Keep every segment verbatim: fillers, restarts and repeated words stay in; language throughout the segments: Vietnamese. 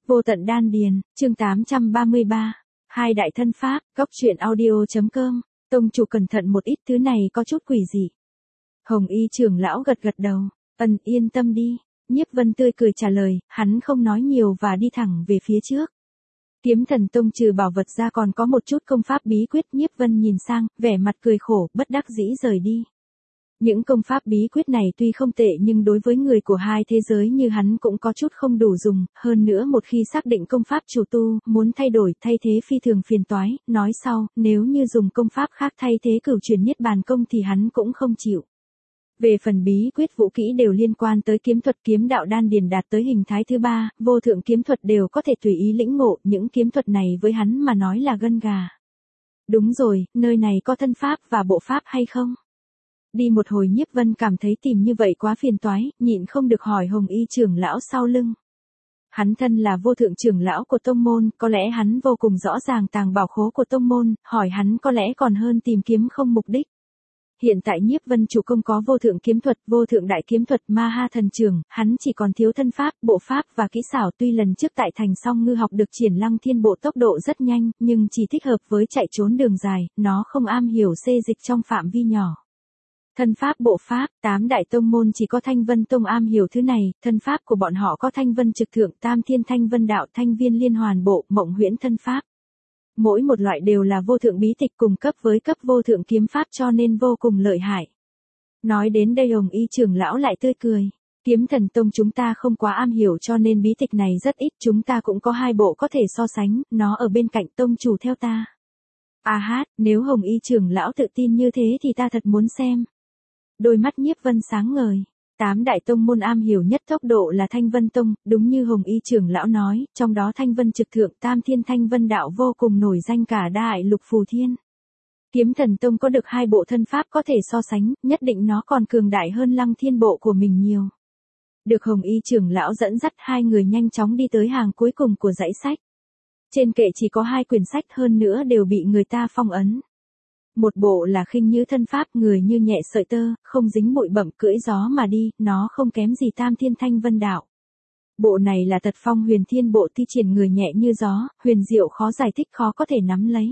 Vô tận đan điền, chương tám trăm ba mươi ba. Hai đại thân pháp, góc truyện audio.com. Tông chủ cẩn thận một ít, thứ này có chút quỷ dị. Hồng Y trưởng lão gật gật đầu, ân yên tâm đi. Nhiếp Vân tươi cười trả lời, hắn không nói nhiều và đi thẳng về phía trước. Kiếm Thần Tông trừ bảo vật ra còn có một chút công pháp bí quyết. Nhiếp Vân nhìn sang, vẻ mặt cười khổ, bất đắc dĩ rời đi. Những công pháp bí quyết này tuy không tệ nhưng đối với người của hai thế giới như hắn cũng có chút không đủ dùng, hơn nữa một khi xác định công pháp chủ tu, muốn thay đổi, thay thế phi thường phiền toái, nói sau, nếu như dùng công pháp khác thay thế cửu truyền niết bàn công thì hắn cũng không chịu. Về phần bí quyết vũ kỹ đều liên quan tới kiếm thuật, kiếm đạo đan điền đạt tới hình thái thứ ba, vô thượng kiếm thuật đều có thể tùy ý lĩnh ngộ, những kiếm thuật này với hắn mà nói là gân gà. Đúng rồi, nơi này có thân pháp và bộ pháp hay không? Đi một hồi Nhiếp Vân cảm thấy tìm như vậy quá phiền toái, nhịn không được hỏi Hồng Y trưởng lão sau lưng. Hắn thân là vô thượng trưởng lão của tông môn, có lẽ hắn vô cùng rõ ràng tàng bảo khố của tông môn, hỏi hắn có lẽ còn hơn tìm kiếm không mục đích. Hiện tại Nhiếp Vân chủ công có vô thượng kiếm thuật, vô thượng đại kiếm thuật, ma ha thần trường, hắn chỉ còn thiếu thân pháp, bộ pháp và kỹ xảo. Tuy lần trước tại thành song ngư học được triển lăng thiên bộ tốc độ rất nhanh, nhưng chỉ thích hợp với chạy trốn đường dài, nó không am hiểu xê dịch trong phạm vi nhỏ. Thân pháp bộ pháp, tám đại tông môn chỉ có Thanh Vân Tông am hiểu thứ này, thân pháp của bọn họ có Thanh Vân Trực Thượng, Tam Thiên Thanh Vân Đạo, Thanh Viên Liên Hoàn Bộ, Mộng Huyễn thân pháp. Mỗi một loại đều là vô thượng bí tịch cùng cấp với cấp vô thượng kiếm pháp cho nên vô cùng lợi hại. Nói đến đây Hồng Y trưởng lão lại tươi cười. Kiếm Thần Tông chúng ta không quá am hiểu cho nên bí tịch này rất ít, chúng ta cũng có hai bộ có thể so sánh, nó ở bên cạnh tông chủ theo ta. À hát, nếu Hồng Y trưởng lão tự tin như thế thì ta thật muốn xem. Đôi mắt Nhiếp Vân sáng ngời. Tám đại tông môn am hiểu nhất tốc độ là Thanh Vân Tông, đúng như Hồng Y trưởng lão nói, trong đó Thanh Vân Trực Thượng, Tam Thiên Thanh Vân Đạo vô cùng nổi danh cả đại lục phù thiên. Kiếm Thần Tông có được hai bộ thân pháp có thể so sánh, nhất định nó còn cường đại hơn Lăng Thiên Bộ của mình nhiều. Được Hồng Y trưởng lão dẫn dắt, hai người nhanh chóng đi tới hàng cuối cùng của dãy sách. Trên kệ chỉ có hai quyển sách, hơn nữa đều bị người ta phong ấn. Một bộ là Khinh Nhứ thân pháp, người như nhẹ sợi tơ, không dính bụi bặm, cưỡi gió mà đi, nó không kém gì Tam Thiên Thanh Vân Đạo. Bộ này là Tật Phong Huyền Thiên Bộ, thi triển người nhẹ như gió, huyền diệu khó giải thích, khó có thể nắm lấy.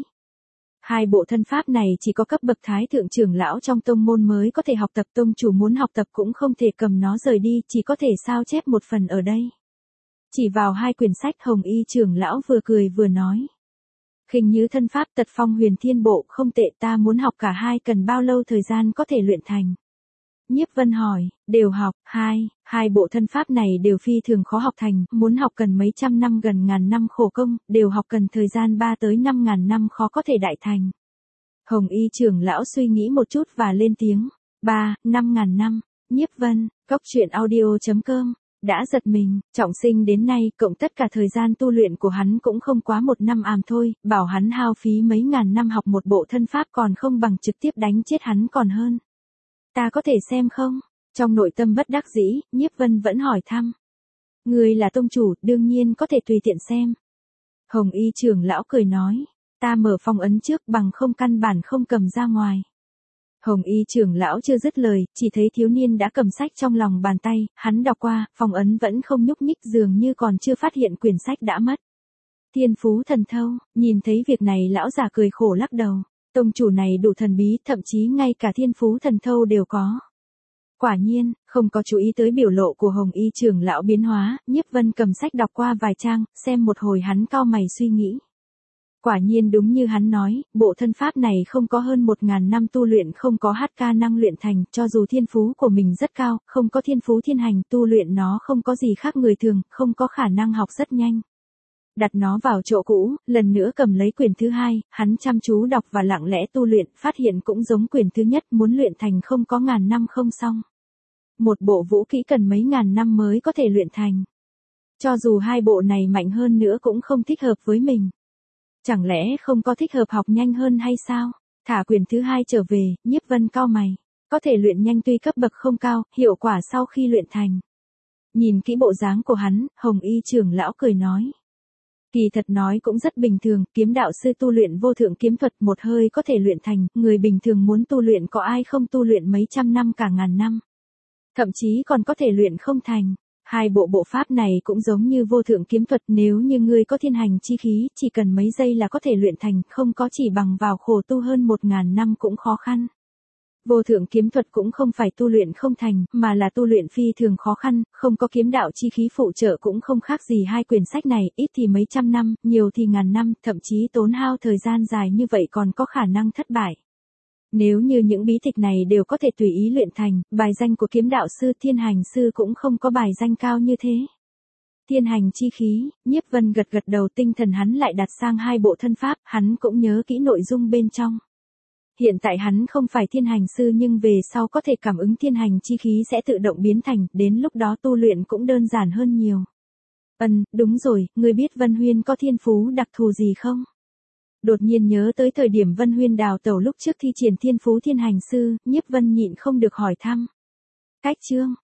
Hai bộ thân pháp này chỉ có cấp bậc thái thượng trưởng lão trong tông môn mới có thể học tập, tông chủ muốn học tập cũng không thể cầm nó rời đi, chỉ có thể sao chép một phần ở đây. Chỉ vào hai quyển sách, Hồng Y trưởng lão vừa cười vừa nói. Khinh Nhứ thân pháp, Tật Phong Huyền Thiên Bộ không tệ, ta muốn học cả hai, cần bao lâu thời gian có thể luyện thành? Nhiếp Vân hỏi, đều học, hai, hai bộ thân pháp này đều phi thường khó học thành, muốn học cần mấy trăm năm gần ngàn năm khổ công, đều học cần thời gian ba tới năm ngàn năm khó có thể đại thành. Hồng Y trưởng lão suy nghĩ một chút và lên tiếng, ba, năm ngàn năm, Nhiếp Vân, góc truyện audio.com. Đã giật mình, trọng sinh đến nay, cộng tất cả thời gian tu luyện của hắn cũng không quá một năm àm thôi, bảo hắn hao phí mấy ngàn năm học một bộ thân pháp còn không bằng trực tiếp đánh chết hắn còn hơn. Ta có thể xem không? Trong nội tâm bất đắc dĩ, Nhiếp Vân vẫn hỏi thăm. Người là tông chủ, đương nhiên có thể tùy tiện xem. Hồng Y trưởng lão cười nói, ta mở phong ấn trước, bằng không căn bản không cầm ra ngoài. Hồng Y trưởng lão chưa dứt lời, chỉ thấy thiếu niên đã cầm sách trong lòng bàn tay, hắn đọc qua, phong ấn vẫn không nhúc nhích, dường như còn chưa phát hiện quyển sách đã mất. Thiên phú thần thâu, nhìn thấy việc này lão già cười khổ lắc đầu, tông chủ này đủ thần bí, thậm chí ngay cả thiên phú thần thâu đều có. Quả nhiên, không có chú ý tới biểu lộ của Hồng Y trưởng lão biến hóa, Nhiếp Vân cầm sách đọc qua vài trang, xem một hồi hắn cau mày suy nghĩ. Quả nhiên đúng như hắn nói, bộ thân pháp này không có hơn một ngàn năm tu luyện, không có hát ca năng luyện thành, cho dù thiên phú của mình rất cao, không có thiên phú thiên hành, tu luyện nó không có gì khác người thường, không có khả năng học rất nhanh. Đặt nó vào chỗ cũ, lần nữa cầm lấy quyển thứ hai, hắn chăm chú đọc và lặng lẽ tu luyện, phát hiện cũng giống quyển thứ nhất, muốn luyện thành không có ngàn năm không xong. Một bộ vũ kỹ cần mấy ngàn năm mới có thể luyện thành. Cho dù hai bộ này mạnh hơn nữa cũng không thích hợp với mình. Chẳng lẽ không có thích hợp học nhanh hơn hay sao? Thả quyển thứ hai trở về, Nhiếp Vân cau mày. Có thể luyện nhanh tuy cấp bậc không cao, hiệu quả sau khi luyện thành. Nhìn kỹ bộ dáng của hắn, Hồng Y trưởng lão cười nói. Kỳ thật nói cũng rất bình thường, kiếm đạo sư tu luyện vô thượng kiếm thuật một hơi có thể luyện thành, người bình thường muốn tu luyện có ai không tu luyện mấy trăm năm cả ngàn năm. Thậm chí còn có thể luyện không thành. Hai bộ bộ pháp này cũng giống như vô thượng kiếm thuật, nếu như ngươi có thiên hành chi khí, chỉ cần mấy giây là có thể luyện thành, không có chỉ bằng vào khổ tu hơn một ngàn năm cũng khó khăn. Vô thượng kiếm thuật cũng không phải tu luyện không thành, mà là tu luyện phi thường khó khăn, không có kiếm đạo chi khí phụ trợ cũng không khác gì hai quyển sách này, ít thì mấy trăm năm, nhiều thì ngàn năm, thậm chí tốn hao thời gian dài như vậy còn có khả năng thất bại. Nếu như những bí tịch này đều có thể tùy ý luyện thành, bài danh của kiếm đạo sư Thiên Hành Sư cũng không có bài danh cao như thế. Thiên hành chi khí, Nhiếp Vân gật gật đầu, tinh thần hắn lại đặt sang hai bộ thân pháp, hắn cũng nhớ kỹ nội dung bên trong. Hiện tại hắn không phải thiên hành sư nhưng về sau có thể cảm ứng thiên hành chi khí sẽ tự động biến thành, đến lúc đó tu luyện cũng đơn giản hơn nhiều. Ừm, đúng rồi, ngươi biết Vân Huyên có thiên phú đặc thù gì không? Đột nhiên nhớ tới thời điểm Vân Huyên đào tẩu lúc trước thi triển thiên phú thiên hành sư, Nhiếp Vân nhịn không được hỏi thăm. Cách chương